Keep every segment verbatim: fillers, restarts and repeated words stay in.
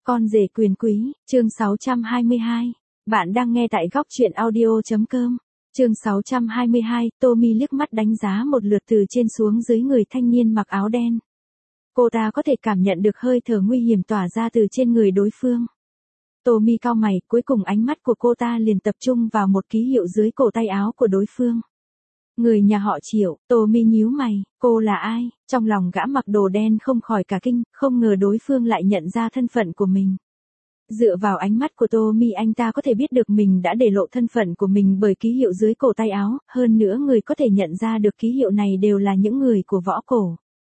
Con rể quyền quý, chương sáu trăm hai mươi hai. Bạn đang nghe tại góc truyện audio chấm com. Chương sáu trăm hai mươi hai, Tommy liếc mắt đánh giá một lượt từ trên xuống dưới người thanh niên mặc áo đen. Cô ta có thể cảm nhận được hơi thở nguy hiểm tỏa ra từ trên người đối phương. Tommy cau mày, cuối cùng ánh mắt của cô ta liền tập trung vào một ký hiệu dưới cổ tay áo của đối phương. Người nhà họ Triệu. Tommy nhíu mày, cô là ai? Trong lòng gã mặc đồ đen không khỏi cả kinh, không ngờ đối phương lại nhận ra thân phận của mình. Dựa vào ánh mắt của Tommy, anh ta có thể biết được mình đã để lộ thân phận của mình bởi ký hiệu dưới cổ tay áo, hơn nữa người có thể nhận ra được ký hiệu này đều là những người của võ cổ.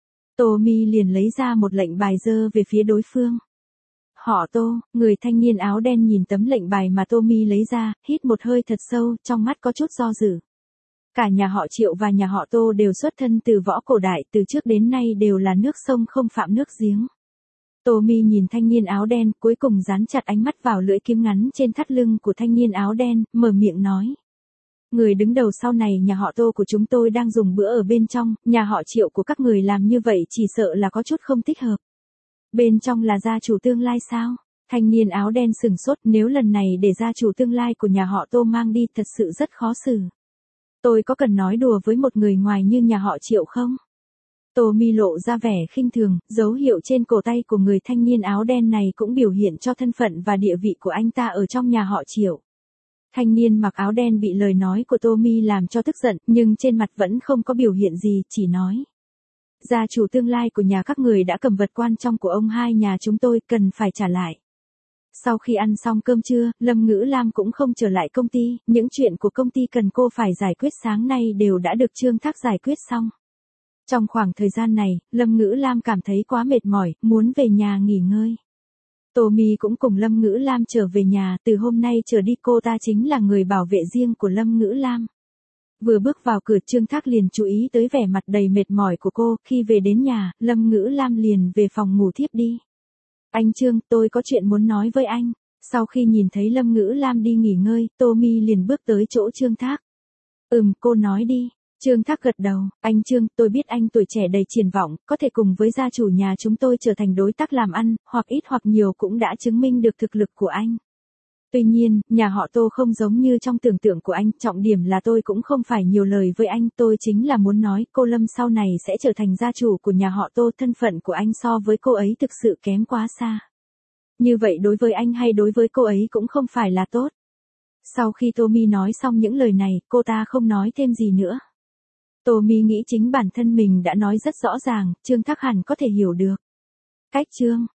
Tommy liền lấy ra một lệnh bài giơ về phía đối phương. Họ Tô. Người thanh niên áo đen nhìn tấm lệnh bài mà Tommy lấy ra, hít một hơi thật sâu, trong mắt có chút do dự. Cả nhà họ Triệu và nhà họ Tô đều xuất thân từ võ cổ đại, từ trước đến nay đều là nước sông không phạm nước giếng. Tommy nhìn thanh niên áo đen, cuối cùng dán chặt ánh mắt vào lưỡi kiếm ngắn trên thắt lưng của thanh niên áo đen, mở miệng nói. Người đứng đầu sau này nhà họ Tô của chúng tôi đang dùng bữa ở bên trong, nhà họ Triệu của các người làm như vậy chỉ sợ là có chút không thích hợp. Bên trong là gia chủ tương lai sao? Thanh niên áo đen sừng sốt, nếu lần này để gia chủ tương lai của nhà họ Tô mang đi thật sự rất khó xử. Tôi có cần nói đùa với một người ngoài như nhà họ Triệu không? Tommy lộ ra vẻ khinh thường, dấu hiệu trên cổ tay của người thanh niên áo đen này cũng biểu hiện cho thân phận và địa vị của anh ta ở trong nhà họ Triệu. Thanh niên mặc áo đen bị lời nói của Tommy làm cho tức giận, nhưng trên mặt vẫn không có biểu hiện gì, chỉ nói. Gia chủ tương lai của nhà các người đã cầm vật quan trọng của ông hai nhà chúng tôi, cần phải trả lại. Sau khi ăn xong cơm trưa, Lâm Ngữ Lam cũng không trở lại công ty, những chuyện của công ty cần cô phải giải quyết sáng nay đều đã được Trương Thác giải quyết xong. Trong khoảng thời gian này, Lâm Ngữ Lam cảm thấy quá mệt mỏi, muốn về nhà nghỉ ngơi. Tommy cũng cùng Lâm Ngữ Lam trở về nhà, từ hôm nay trở đi cô ta chính là người bảo vệ riêng của Lâm Ngữ Lam. Vừa bước vào cửa, Trương Thác liền chú ý tới vẻ mặt đầy mệt mỏi của cô, khi về đến nhà, Lâm Ngữ Lam liền về phòng ngủ thiếp đi. Anh Trương, tôi có chuyện muốn nói với anh. Sau khi nhìn thấy Lâm Ngữ Lam đi nghỉ ngơi, Tommy liền bước tới chỗ Trương Thác. Ừm, cô nói đi. Trương Thác gật đầu. Anh Trương, tôi biết anh tuổi trẻ đầy triển vọng, có thể cùng với gia chủ nhà chúng tôi trở thành đối tác làm ăn, hoặc ít hoặc nhiều cũng đã chứng minh được thực lực của anh. Tuy nhiên, nhà họ Tô không giống như trong tưởng tượng của anh, trọng điểm là tôi cũng không phải nhiều lời với anh, tôi chính là muốn nói cô Lâm sau này sẽ trở thành gia chủ của nhà họ Tô, thân phận của anh so với cô ấy thực sự kém quá xa. Như vậy đối với anh hay đối với cô ấy cũng không phải là tốt. Sau khi Tommy nói xong những lời này, cô ta không nói thêm gì nữa. Tommy nghĩ chính bản thân mình đã nói rất rõ ràng, Trương Thác hẳn có thể hiểu được. Cách chương